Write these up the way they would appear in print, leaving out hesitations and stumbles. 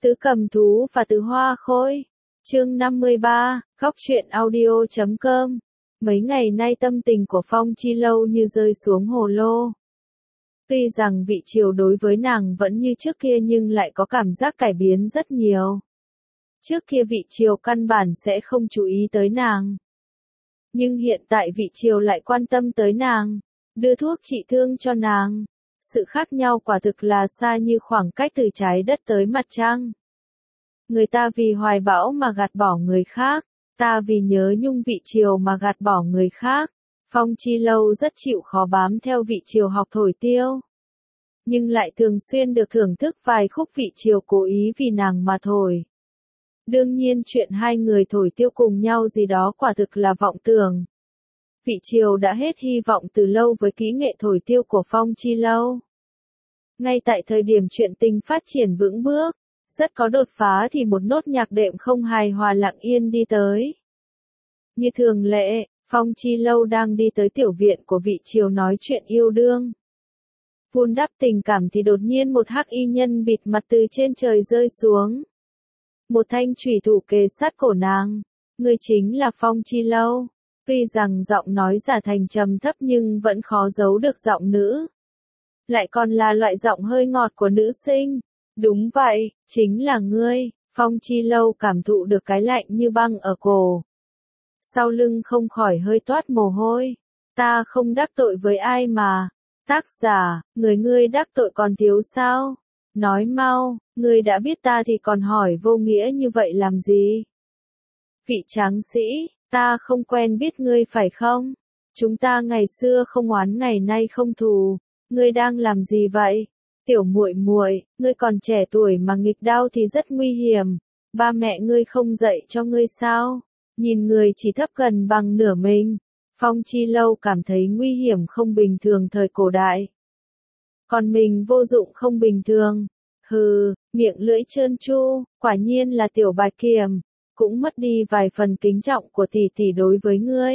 Tứ Cầm Thú và Tứ Hoa Khôi. Chương 53, Góc truyện audio.com. Mấy ngày nay tâm tình của Phong Chi Lâu như rơi xuống hồ lô. Tuy rằng vị triều đối với nàng vẫn như trước kia nhưng lại có cảm giác cải biến rất nhiều. Trước kia vị triều căn bản sẽ không chú ý tới nàng. Nhưng hiện tại vị triều lại quan tâm tới nàng, đưa thuốc trị thương cho nàng. Sự khác nhau quả thực là xa như khoảng cách từ trái đất tới mặt trăng. Người ta vì hoài bão mà gạt bỏ người khác, ta vì nhớ nhung vị triều mà gạt bỏ người khác. Phong Chi Lâu rất chịu khó bám theo vị triều học thổi tiêu. Nhưng lại thường xuyên được thưởng thức vài khúc vị triều cố ý vì nàng mà thổi. Đương nhiên chuyện hai người thổi tiêu cùng nhau gì đó quả thực là vọng tưởng. Vị triều đã hết hy vọng từ lâu với kỹ nghệ thổi tiêu của Phong Chi Lâu. Ngay tại thời điểm chuyện tình phát triển vững bước, rất có đột phá thì một nốt nhạc đệm không hài hòa lặng yên đi tới. Như thường lệ, Phong Chi Lâu đang đi tới tiểu viện của vị triều nói chuyện yêu đương. Vun đắp tình cảm thì đột nhiên một hắc y nhân bịt mặt từ trên trời rơi xuống. Một thanh chủy thủ kề sát cổ nàng. Người chính là Phong Chi Lâu. Tuy rằng giọng nói giả thành trầm thấp nhưng vẫn khó giấu được giọng nữ. Lại còn là loại giọng hơi ngọt của nữ sinh. Đúng vậy, chính là ngươi. Phong Chi Lâu cảm thụ được cái lạnh như băng ở cổ. Sau lưng không khỏi hơi toát mồ hôi. Ta không đắc tội với ai mà. Tác giả, người ngươi đắc tội còn thiếu sao? Nói mau, ngươi đã biết ta thì còn hỏi vô nghĩa như vậy làm gì? Vị tráng sĩ, ta không quen biết ngươi phải không? Chúng ta ngày xưa không oán ngày nay không thù. Ngươi đang làm gì vậy? Tiểu muội muội, ngươi còn trẻ tuổi mà nghịch đao thì rất nguy hiểm. Ba mẹ ngươi không dạy cho ngươi sao? Nhìn người chỉ thấp gần bằng nửa mình. Phong Chi Lâu cảm thấy nguy hiểm không bình thường thời cổ đại. Còn mình vô dụng không bình thường. Hừ, miệng lưỡi trơn tru, quả nhiên là tiểu bạch kiểm. Cũng mất đi vài phần kính trọng của tỷ tỷ đối với ngươi.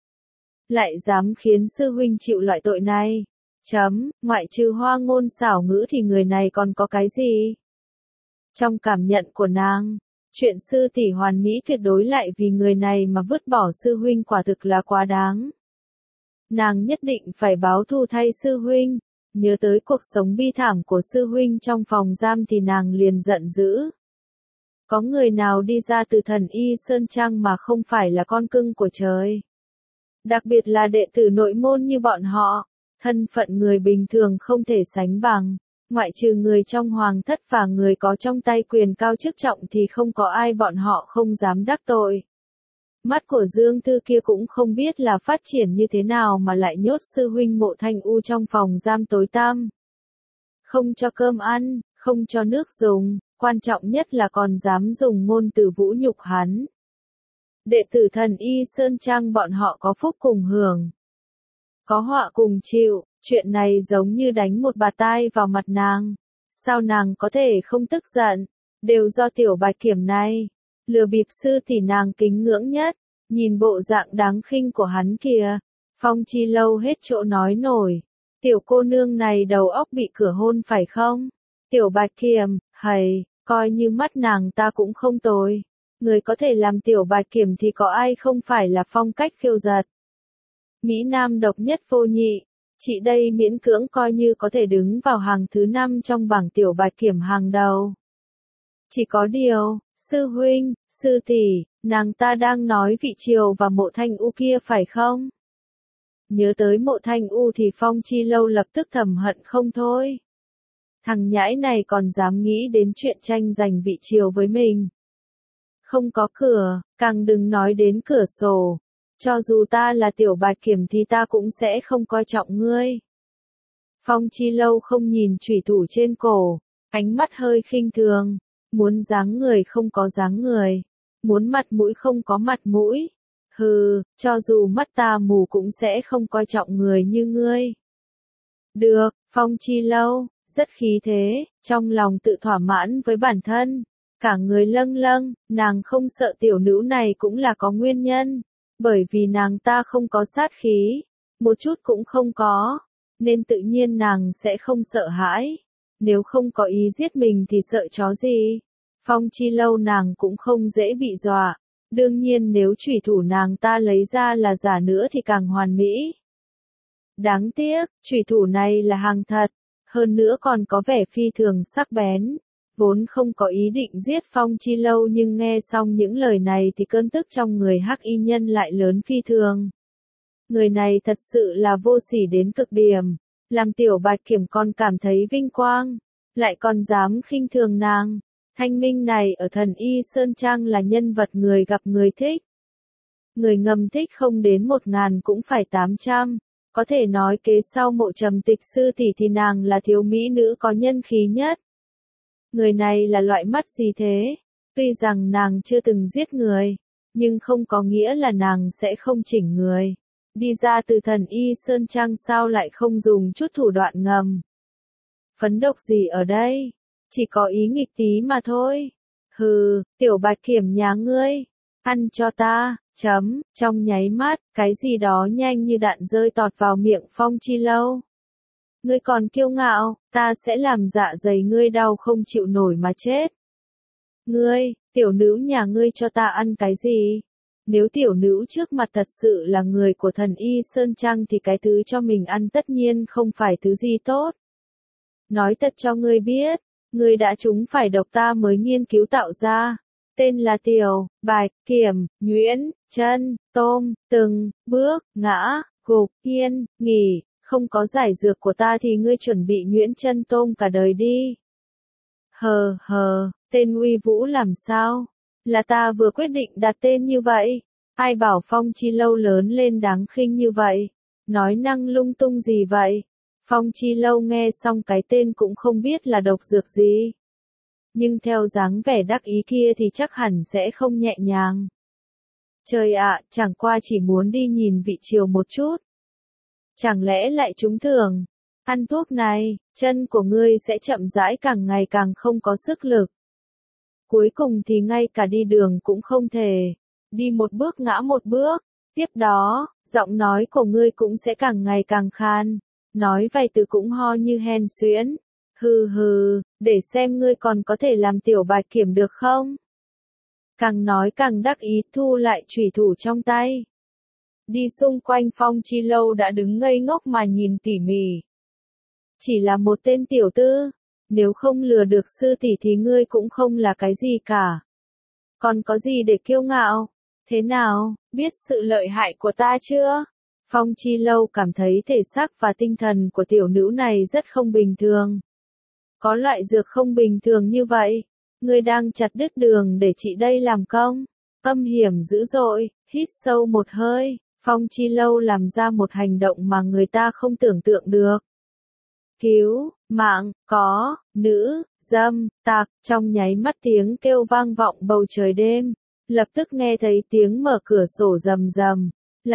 Lại dám khiến sư huynh chịu loại tội này. Ngoại trừ hoa ngôn xảo ngữ thì người này còn có cái gì? Trong cảm nhận của nàng, chuyện sư tỷ hoàn mỹ tuyệt đối lại vì người này mà vứt bỏ sư huynh quả thực là quá đáng. Nàng nhất định phải báo thù thay sư huynh, nhớ tới cuộc sống bi thảm của sư huynh trong phòng giam thì nàng liền giận dữ. Có người nào đi ra từ Thần Y Sơn Trang mà không phải là con cưng của trời? Đặc biệt là đệ tử nội môn như bọn họ, thân phận người bình thường không thể sánh bằng. Ngoại trừ người trong hoàng thất và người có trong tay quyền cao chức trọng thì không có ai bọn họ không dám đắc tội. Mắt của Dương Thư kia cũng không biết là phát triển như thế nào mà lại nhốt sư huynh Mộ Thanh U trong phòng giam tối tăm. Không cho cơm ăn, không cho nước dùng, quan trọng nhất là còn dám dùng ngôn từ vũ nhục hắn. Đệ tử Thần Y Sơn Trang bọn họ có phúc cùng hưởng, có họa cùng chịu. Chuyện này giống như đánh một bạt tai vào mặt nàng. Sao nàng có thể không tức giận? Đều do tiểu bạch kiểm này. Lừa bịp sư thì nàng kính ngưỡng nhất. Nhìn bộ dạng đáng khinh của hắn kìa. Phong Chi Lâu hết chỗ nói nổi. Tiểu cô nương này đầu óc bị cửa hôn phải không? Tiểu bạch kiểm, hầy, coi như mắt nàng ta cũng không tồi. Người có thể làm tiểu bạch kiểm thì có ai không phải là phong cách phiêu dật. Mỹ Nam độc nhất vô nhị. Chị đây miễn cưỡng coi như có thể đứng vào hàng thứ 5 trong bảng tiểu bạch kiểm hàng đầu. Chỉ có điều, sư huynh, sư tỷ, nàng ta đang nói vị triều và Mộ Thanh U kia phải không? Nhớ tới Mộ Thanh U thì Phong Chi Lâu lập tức thầm hận không thôi. Thằng nhãi này còn dám nghĩ đến chuyện tranh giành vị triều với mình. Không có cửa, càng đừng nói đến cửa sổ. Cho dù ta là tiểu bạch kiểm thì ta cũng sẽ không coi trọng ngươi. Phong Chi Lâu không nhìn chủy thủ trên cổ, ánh mắt hơi khinh thường. Muốn dáng người không có dáng người, muốn mặt mũi không có mặt mũi. Hừ, cho dù mắt ta mù cũng sẽ không coi trọng người như ngươi. Được, Phong Chi Lâu, rất khí thế, trong lòng tự thỏa mãn với bản thân. Cả người lâng lâng, nàng không sợ tiểu nữ này cũng là có nguyên nhân. Bởi vì nàng ta không có sát khí, một chút cũng không có, nên tự nhiên nàng sẽ không sợ hãi. Nếu không có ý giết mình thì sợ chó gì? Phong Chi Lâu nàng cũng không dễ bị dọa. Đương nhiên nếu chủy thủ nàng ta lấy ra là giả nữa thì càng hoàn mỹ. Đáng tiếc, chủy thủ này là hàng thật, hơn nữa còn có vẻ phi thường sắc bén. Vốn không có ý định giết Phong Chi Lâu nhưng nghe xong những lời này thì cơn tức trong người Hắc Y Nhân lại lớn phi thường. Người này thật sự là vô sỉ đến cực điểm, làm Tiểu Bạch Kiểm còn cảm thấy vinh quang, lại còn dám khinh thường nàng. Thanh Minh này ở Thần Y Sơn Trang là nhân vật người gặp người thích. Người ngầm thích không đến 1000 cũng phải 800, có thể nói kế sau Mộ Trầm Tịch sư tỷ thì nàng là thiếu mỹ nữ có nhân khí nhất. Người này là loại mắt gì thế? Tuy rằng nàng chưa từng giết người, nhưng không có nghĩa là nàng sẽ không chỉnh người. Đi ra từ Thần Y Sơn Trang sao lại không dùng chút thủ đoạn ngầm? Phấn độc gì ở đây? Chỉ có ý nghịch tí mà thôi. Hừ, Tiểu Bạch Kiểm nhà ngươi, ăn cho ta, chấm, trong nháy mắt, cái gì đó nhanh như đạn rơi tọt vào miệng Phong Chi Lâu. Ngươi còn kiêu ngạo, ta sẽ làm dạ dày ngươi đau không chịu nổi mà chết. Ngươi, tiểu nữ nhà ngươi cho ta ăn cái gì? Nếu tiểu nữ trước mặt thật sự là người của Thần Y Sơn Trang thì cái thứ cho mình ăn tất nhiên không phải thứ gì tốt. Nói thật cho ngươi biết, ngươi đã trúng phải độc ta mới nghiên cứu tạo ra. Tên là Tiểu Bạch Kiểm, nhuyễn, chân, tôm, từng, bước, ngã, gục, yên, nghỉ, không có giải dược của ta thì ngươi chuẩn bị nhuyễn chân tôm cả đời đi. Hờ hờ, tên uy vũ làm sao? Là ta vừa quyết định đặt tên như vậy. Ai bảo Phong Chi Lâu lớn lên đáng khinh như vậy? Nói năng lung tung gì vậy? Phong Chi Lâu nghe xong cái tên cũng không biết là độc dược gì. Nhưng theo dáng vẻ đắc ý kia thì chắc hẳn sẽ không nhẹ nhàng. Trời ạ, chẳng qua chỉ muốn đi nhìn vị triều một chút. Chẳng lẽ lại trúng thưởng? Ăn thuốc này, chân của ngươi sẽ chậm rãi càng ngày càng không có sức lực. Cuối cùng thì ngay cả đi đường cũng không thể. Đi một bước ngã một bước. Tiếp đó, giọng nói của ngươi cũng sẽ càng ngày càng khan. Nói vài từ cũng ho như hen suyễn. Hừ hừ, để xem ngươi còn có thể làm Tiểu Bạch Kiểm được không? Càng nói càng đắc ý thu lại chủy thủ trong tay. Đi xung quanh Phong Chi Lâu đã đứng ngây ngốc mà nhìn tỉ mỉ. Chỉ là một tên tiểu tư, nếu không lừa được sư tỷ thì ngươi cũng không là cái gì cả. Còn có gì để kiêu ngạo? Thế nào, biết sự lợi hại của ta chưa? Phong Chi Lâu cảm thấy thể xác và tinh thần của tiểu nữ này rất không bình thường. Có loại dược không bình thường như vậy, ngươi đang chặt đứt đường để chị đây làm công. Âm hiểm dữ dội, hít sâu một hơi, Phong Chi Lâu làm ra một hành động mà người ta không tưởng tượng được. Cứu, mạng, có, nữ, dâm, tạc, trong nháy mắt tiếng kêu vang vọng bầu trời đêm. Lập tức nghe thấy tiếng mở cửa sổ rầm rầm.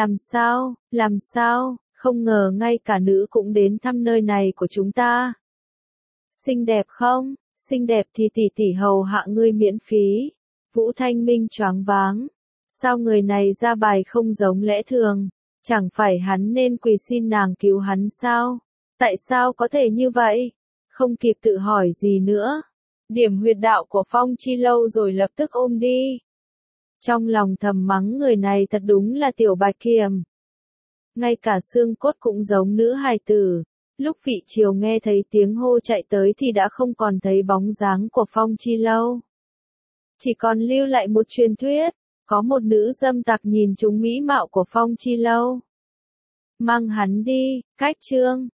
Làm sao, không ngờ ngay cả nữ cũng đến thăm nơi này của chúng ta. Xinh đẹp không? Xinh đẹp thì tỷ tỷ hầu hạ ngươi miễn phí. Vũ Thanh Minh choáng váng. Sao người này ra bài không giống lẽ thường? Chẳng phải hắn nên quỳ xin nàng cứu hắn sao? Tại sao có thể như vậy? Không kịp tự hỏi gì nữa. Điểm huyệt đạo của Phong Chi Lâu rồi lập tức ôm đi. Trong lòng thầm mắng người này thật đúng là Tiểu Bạch Kiểm. Ngay cả xương cốt cũng giống nữ hài tử. Lúc vị triều nghe thấy tiếng hô chạy tới thì đã không còn thấy bóng dáng của Phong Chi Lâu. Chỉ còn lưu lại một truyền thuyết, có một nữ dâm tặc nhìn trúng mỹ mạo của Phong Chi Lâu. Mang hắn đi, cách chương.